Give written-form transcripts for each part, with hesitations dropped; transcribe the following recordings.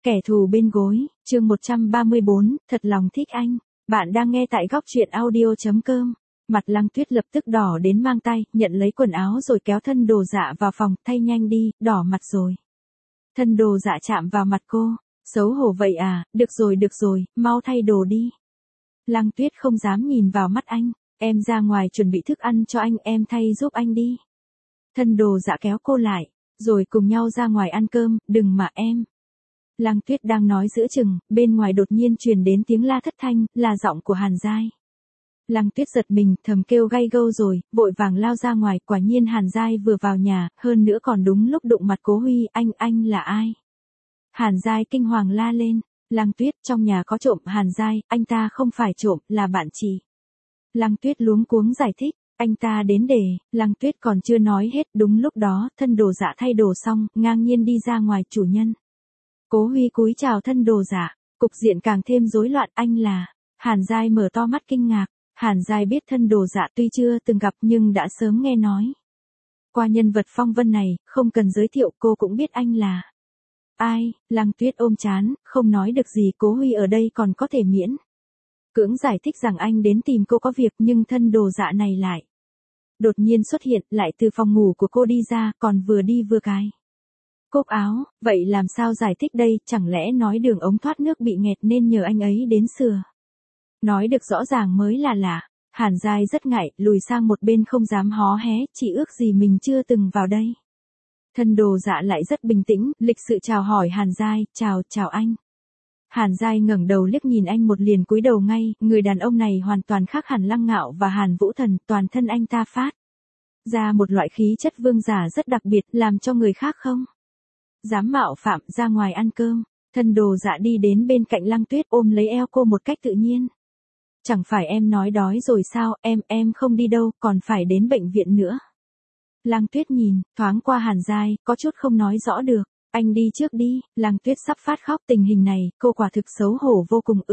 Kẻ thù bên gối, chương 134, thật lòng thích anh. Bạn đang nghe tại góc truyện audio.com. Mặt Lăng Tuyết lập tức đỏ đến mang tay, nhận lấy quần áo rồi kéo thân Đồ Dạ vào phòng, thay nhanh đi, đỏ mặt rồi. Thân Đồ Dạ chạm vào mặt cô, xấu hổ vậy à, được rồi, mau thay đồ đi. Lăng Tuyết không dám nhìn vào mắt anh, em ra ngoài chuẩn bị thức ăn cho anh, em thay giúp anh đi. Thân Đồ Dạ kéo cô lại, rồi cùng nhau ra ngoài ăn cơm, đừng mà em. Lăng Tuyết đang nói giữa chừng, bên ngoài đột nhiên truyền đến tiếng la thất thanh, là giọng của Hàn Giai. Lăng Tuyết giật mình, thầm kêu gay gâu rồi, vội vàng lao ra ngoài, quả nhiên Hàn Giai vừa vào nhà, hơn nữa còn đúng lúc đụng mặt Cố Huy, anh là ai? Hàn Giai kinh hoàng la lên, Lăng Tuyết, trong nhà có trộm. Hàn Giai, anh ta không phải trộm, là bạn chị. Lăng Tuyết luống cuống giải thích, anh ta đến để. Lăng Tuyết còn chưa nói hết, đúng lúc đó, thân Đồ Dạ thay đồ xong, ngang nhiên đi ra ngoài. Chủ nhân. Cố Huy cúi chào thân Đồ Dạ, cục diện càng thêm rối loạn. Anh là. Hàn Giai mở to mắt kinh ngạc. Hàn Giai biết thân Đồ Dạ tuy chưa từng gặp nhưng đã sớm nghe nói qua nhân vật phong vân này, không cần giới thiệu cô cũng biết anh là ai. Lăng Tuyết ôm trán, không nói được gì. Cố Huy ở đây còn có thể miễn cưỡng giải thích rằng anh đến tìm cô có việc, nhưng thân Đồ Dạ này lại đột nhiên xuất hiện, lại từ phòng ngủ của cô đi ra, còn vừa đi vừa cài cúc áo. Vậy làm sao giải thích đây, chẳng lẽ nói đường ống thoát nước bị nghẹt nên nhờ anh ấy đến sửa? Nói được rõ ràng mới là lạ. Hàn Giai rất ngại, lùi sang một bên không dám hó hé, chỉ ước gì mình chưa từng vào đây. Thân Đồ Dạ lại rất bình tĩnh, lịch sự chào hỏi Hàn Giai, chào anh. Hàn Giai ngẩng đầu liếc nhìn anh một liền cúi đầu ngay, người đàn ông này hoàn toàn khác hẳn Lăng Ngạo và Hàn Vũ Thần, toàn thân anh ta phát ra một loại khí chất vương giả rất đặc biệt, làm cho người khác không dám mạo phạm. Ra ngoài ăn cơm, thân Đồ Dạ đi đến bên cạnh Lăng Tuyết, ôm lấy eo cô một cách tự nhiên. Chẳng phải em nói đói rồi sao, em không đi đâu, còn phải đến bệnh viện nữa. Lăng Tuyết nhìn thoáng qua Hàn Giai, có chút không nói rõ được. Anh đi trước đi. Lăng Tuyết sắp phát khóc, tình hình này, cô quả thực xấu hổ vô cùng.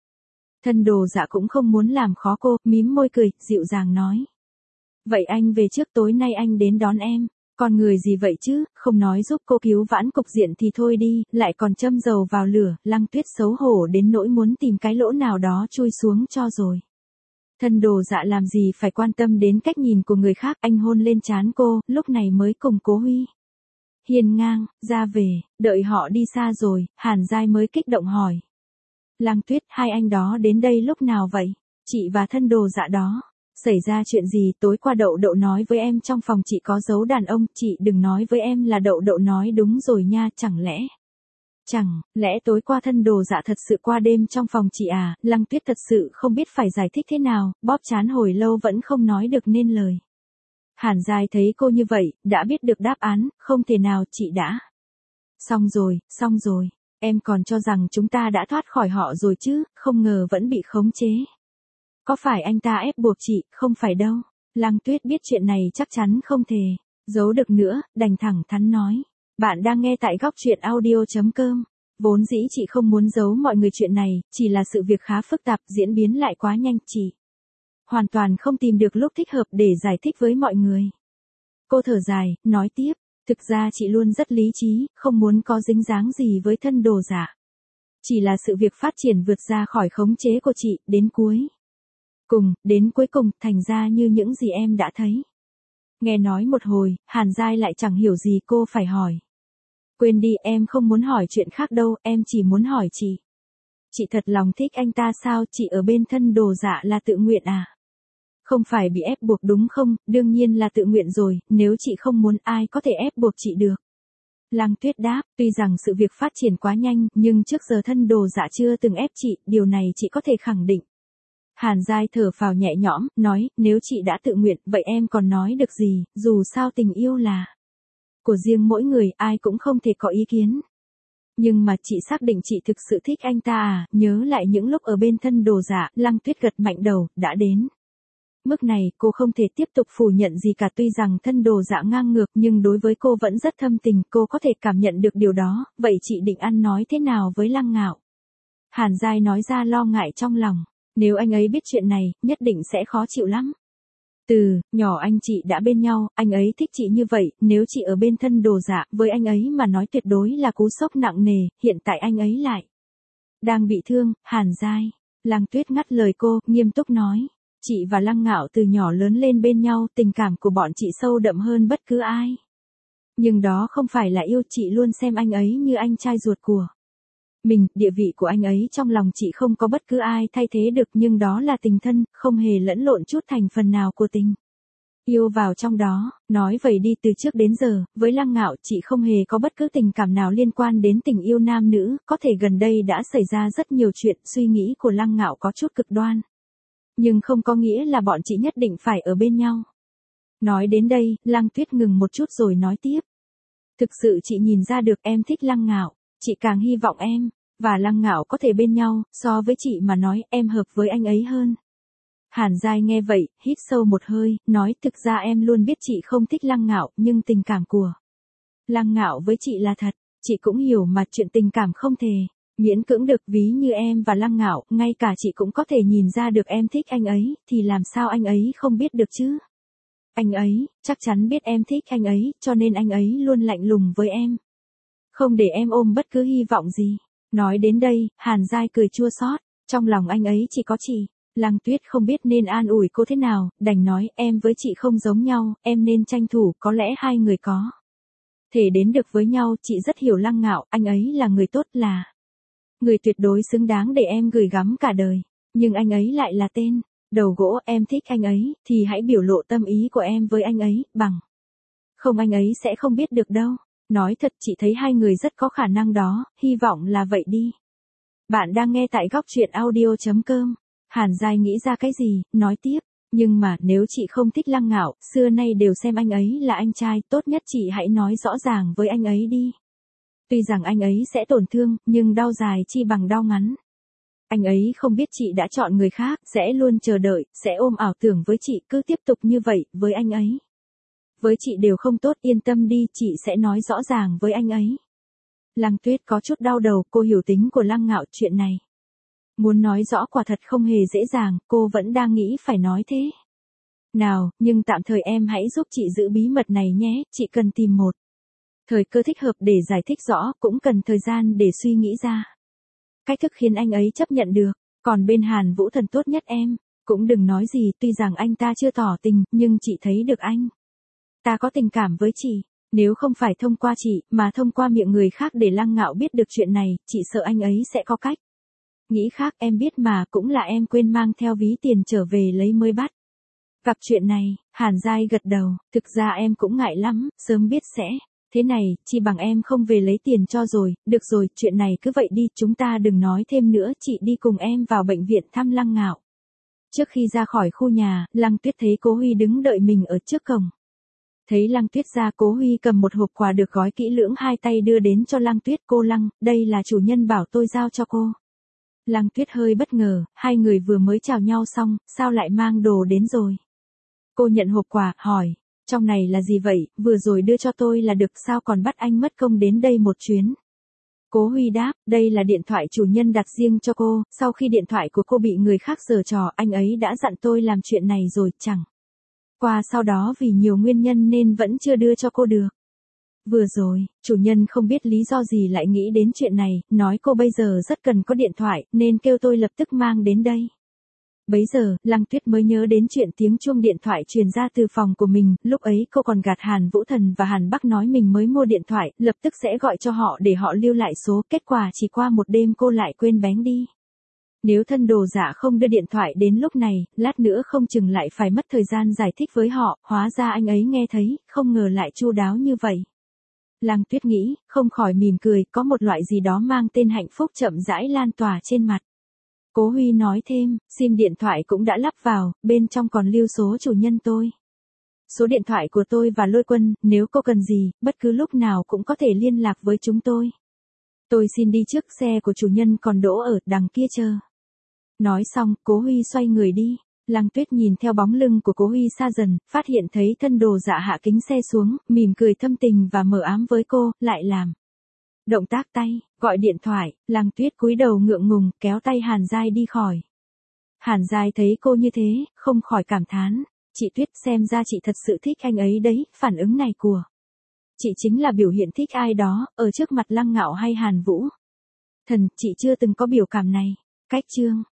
Thân Đồ Dạ cũng không muốn làm khó cô, mím môi cười, dịu dàng nói. Vậy anh về trước, tối nay anh đến đón em. Con người gì vậy chứ, không nói giúp cô cứu vãn cục diện thì thôi đi, lại còn châm dầu vào lửa. Lăng Tuyết xấu hổ đến nỗi muốn tìm cái lỗ nào đó chui xuống cho rồi. Thân Đồ Dạ làm gì phải quan tâm đến cách nhìn của người khác, anh hôn lên trán cô, lúc này mới cùng Cố Huy hiên ngang ra về. Đợi họ đi xa rồi, Hàn Giai mới kích động hỏi. Lăng Tuyết, hai anh đó đến đây lúc nào vậy? Chị và thân Đồ Dạ đó. Xảy ra chuyện gì? Tối qua Đậu Đậu nói với em trong phòng chị có giấu đàn ông, chị đừng nói với em là Đậu Đậu nói. Đúng rồi nha, chẳng lẽ tối qua thân Đồ Dạ thật sự qua đêm trong phòng chị à? Lăng Tuyết thật sự không biết phải giải thích thế nào, bóp trán hồi lâu vẫn không nói được nên lời. Hàn Giai thấy cô như vậy, đã biết được đáp án, không thể nào. Chị đã xong rồi, em còn cho rằng chúng ta đã thoát khỏi họ rồi chứ, không ngờ vẫn bị khống chế. Có phải anh ta ép buộc chị? Không phải đâu. Lăng Tuyết biết chuyện này chắc chắn không thể giấu được nữa, đành thẳng thắn nói. Bạn đang nghe tại góc truyện audio.com. Vốn dĩ chị không muốn giấu mọi người chuyện này, chỉ là sự việc khá phức tạp, diễn biến lại quá nhanh, chị hoàn toàn không tìm được lúc thích hợp để giải thích với mọi người. Cô thở dài, nói tiếp, thực ra chị luôn rất lý trí, không muốn có dính dáng gì với thân Đồ Dạ. Chỉ là sự việc phát triển vượt ra khỏi khống chế của chị, đến cuối cùng, thành ra như những gì em đã thấy. Nghe nói một hồi, Hàn Giai lại chẳng hiểu gì, cô phải hỏi. Quên đi, em không muốn hỏi chuyện khác đâu, em chỉ muốn hỏi chị. Chị thật lòng thích anh ta sao? Chị ở bên thân Đồ Dạ là tự nguyện à? Không phải bị ép buộc đúng không? Đương nhiên là tự nguyện rồi, nếu chị không muốn ai có thể ép buộc chị được. Lăng Tuyết đáp, tuy rằng sự việc phát triển quá nhanh, nhưng trước giờ thân Đồ Dạ chưa từng ép chị, điều này chị có thể khẳng định. Hàn Giai thở phào nhẹ nhõm, nói, nếu chị đã tự nguyện, vậy em còn nói được gì, dù sao tình yêu là của riêng mỗi người, ai cũng không thể có ý kiến. Nhưng mà chị xác định chị thực sự thích anh ta à? Nhớ lại những lúc ở bên thân Đồ Dạ, Lăng Tuyết gật mạnh đầu, đã đến mức này, cô không thể tiếp tục phủ nhận gì cả. Tuy rằng thân Đồ Dạ ngang ngược, nhưng đối với cô vẫn rất thâm tình, cô có thể cảm nhận được điều đó. Vậy chị định ăn nói thế nào với Lăng Ngạo? Hàn Giai nói ra lo ngại trong lòng. Nếu anh ấy biết chuyện này, nhất định sẽ khó chịu lắm. Từ nhỏ anh chị đã bên nhau, anh ấy thích chị như vậy, nếu chị ở bên thân đồ dạ, với anh ấy mà nói tuyệt đối là cú sốc nặng nề, hiện tại anh ấy lại đang bị thương. Hàn Giai. Lăng Tuyết ngắt lời cô, nghiêm túc nói. Chị và Lăng Ngạo từ nhỏ lớn lên bên nhau, tình cảm của bọn chị sâu đậm hơn bất cứ ai. Nhưng đó không phải là yêu, chị luôn xem anh ấy như anh trai ruột của mình, địa vị của anh ấy trong lòng chị không có bất cứ ai thay thế được, nhưng đó là tình thân, không hề lẫn lộn chút thành phần nào của tình yêu vào trong đó. Nói vậy đi, từ trước đến giờ, với Lăng Ngạo chị không hề có bất cứ tình cảm nào liên quan đến tình yêu nam nữ, có thể gần đây đã xảy ra rất nhiều chuyện, suy nghĩ của Lăng Ngạo có chút cực đoan. Nhưng không có nghĩa là bọn chị nhất định phải ở bên nhau. Nói đến đây, Lăng Tuyết ngừng một chút rồi nói tiếp. Thực sự chị nhìn ra được em thích Lăng Ngạo, chị càng hy vọng em và Lăng Ngạo có thể bên nhau, so với chị mà nói em hợp với anh ấy hơn. Hàn Giai nghe vậy, hít sâu một hơi, nói thực ra em luôn biết chị không thích Lăng Ngạo, nhưng tình cảm của Lăng Ngạo với chị là thật, chị cũng hiểu mà chuyện tình cảm không thể miễn cưỡng được, ví như em và Lăng Ngạo, ngay cả chị cũng có thể nhìn ra được em thích anh ấy, thì làm sao anh ấy không biết được chứ? Anh ấy, chắc chắn biết em thích anh ấy, cho nên anh ấy luôn lạnh lùng với em. Không để em ôm bất cứ hy vọng gì. Nói đến đây, Hàn Giai cười chua xót, trong lòng anh ấy chỉ có chị. Lăng Tuyết không biết nên an ủi cô thế nào, đành nói em với chị không giống nhau, em nên tranh thủ, có lẽ hai người có thể đến được với nhau, chị rất hiểu Lăng Ngạo, anh ấy là người tốt, là người tuyệt đối xứng đáng để em gửi gắm cả đời. Nhưng anh ấy lại là tên đầu gỗ, em thích anh ấy, thì hãy biểu lộ tâm ý của em với anh ấy, bằng không anh ấy sẽ không biết được đâu. Nói thật chị thấy hai người rất có khả năng đó, hy vọng là vậy đi. Bạn đang nghe tại góc truyện audio.com. Hàn Giai nghĩ ra cái gì, nói tiếp. Nhưng mà nếu chị không thích Lăng Ngạo, xưa nay đều xem anh ấy là anh trai, tốt nhất chị hãy nói rõ ràng với anh ấy đi. Tuy rằng anh ấy sẽ tổn thương, nhưng đau dài chi bằng đau ngắn. Anh ấy không biết chị đã chọn người khác, sẽ luôn chờ đợi, sẽ ôm ảo tưởng với chị, cứ tiếp tục như vậy, với anh ấy. Với chị đều không tốt, yên tâm đi, chị sẽ nói rõ ràng với anh ấy. Lăng Tuyết có chút đau đầu, cô hiểu tính của Lăng Ngạo, chuyện này muốn nói rõ quả thật không hề dễ dàng, cô vẫn đang nghĩ phải nói thế nào, nhưng tạm thời em hãy giúp chị giữ bí mật này nhé, chị cần tìm một thời cơ thích hợp để giải thích rõ, cũng cần thời gian để suy nghĩ ra cách thức khiến anh ấy chấp nhận được. Còn bên Hàn Vũ Thần tốt nhất em cũng đừng nói gì, tuy rằng anh ta chưa tỏ tình, nhưng chị thấy được anh ta có tình cảm với chị. Nếu không phải thông qua chị, mà thông qua miệng người khác để Lăng Ngạo biết được chuyện này, chị sợ anh ấy sẽ có cách nghĩ khác, em biết mà, cũng là em quên mang theo ví tiền trở về lấy mới bắt gặp chuyện này. Hàn Giai gật đầu, thực ra em cũng ngại lắm, sớm biết sẽ thế này, chi bằng em không về lấy tiền cho rồi. Được rồi, chuyện này cứ vậy đi, chúng ta đừng nói thêm nữa, chị đi cùng em vào bệnh viện thăm Lăng Ngạo. Trước khi ra khỏi khu nhà, Lăng Tuyết thấy Cố Huy đứng đợi mình ở trước cổng. Thấy Lăng Tuyết ra, Cố Huy cầm một hộp quà được gói kỹ lưỡng, hai tay đưa đến cho Lăng Tuyết. Cô Lăng, đây là chủ nhân bảo tôi giao cho cô. Lăng Tuyết hơi bất ngờ, hai người vừa mới chào nhau xong, sao lại mang đồ đến rồi? Cô nhận hộp quà, hỏi, trong này là gì vậy, vừa rồi đưa cho tôi là được, sao còn bắt anh mất công đến đây một chuyến? Cố Huy đáp, đây là điện thoại chủ nhân đặt riêng cho cô, sau khi điện thoại của cô bị người khác giở trò, anh ấy đã dặn tôi làm chuyện này rồi, chẳng qua sau đó vì nhiều nguyên nhân nên vẫn chưa đưa cho cô được. Vừa rồi, chủ nhân không biết lý do gì lại nghĩ đến chuyện này, nói cô bây giờ rất cần có điện thoại, nên kêu tôi lập tức mang đến đây. Bấy giờ, Lăng Tuyết mới nhớ đến chuyện tiếng chuông điện thoại truyền ra từ phòng của mình, lúc ấy cô còn gạt Hàn Vũ Thần và Hàn Bắc nói mình mới mua điện thoại, lập tức sẽ gọi cho họ để họ lưu lại số, kết quả chỉ qua một đêm cô lại quên bén đi. Nếu thân đồ dạ không đưa điện thoại đến lúc này, lát nữa không chừng lại phải mất thời gian giải thích với họ, hóa ra anh ấy nghe thấy, không ngờ lại chu đáo như vậy. Lăng Tuyết nghĩ, không khỏi mỉm cười, có một loại gì đó mang tên hạnh phúc chậm rãi lan tỏa trên mặt. Cố Huy nói thêm, sim điện thoại cũng đã lắp vào, bên trong còn lưu số chủ nhân tôi. Số điện thoại của tôi và Lôi Quân, nếu cô cần gì, bất cứ lúc nào cũng có thể liên lạc với chúng tôi. Tôi xin đi trước, xe của chủ nhân còn đỗ ở đằng kia chờ. Nói xong, Cố Huy xoay người đi. Lăng Tuyết nhìn theo bóng lưng của Cố Huy xa dần, phát hiện thấy thân đồ dạ hạ kính xe xuống, mỉm cười thâm tình và mờ ám với cô, lại làm động tác tay, gọi điện thoại. Lăng Tuyết cúi đầu ngượng ngùng, kéo tay Hàn Giai đi khỏi. Hàn Giai thấy cô như thế, không khỏi cảm thán, Chị Tuyết, xem ra chị thật sự thích anh ấy đấy, phản ứng này của chị chính là biểu hiện thích ai đó, ở trước mặt Lăng Ngạo hay Hàn Vũ. Thần, chị chưa từng có biểu cảm này. Cách chương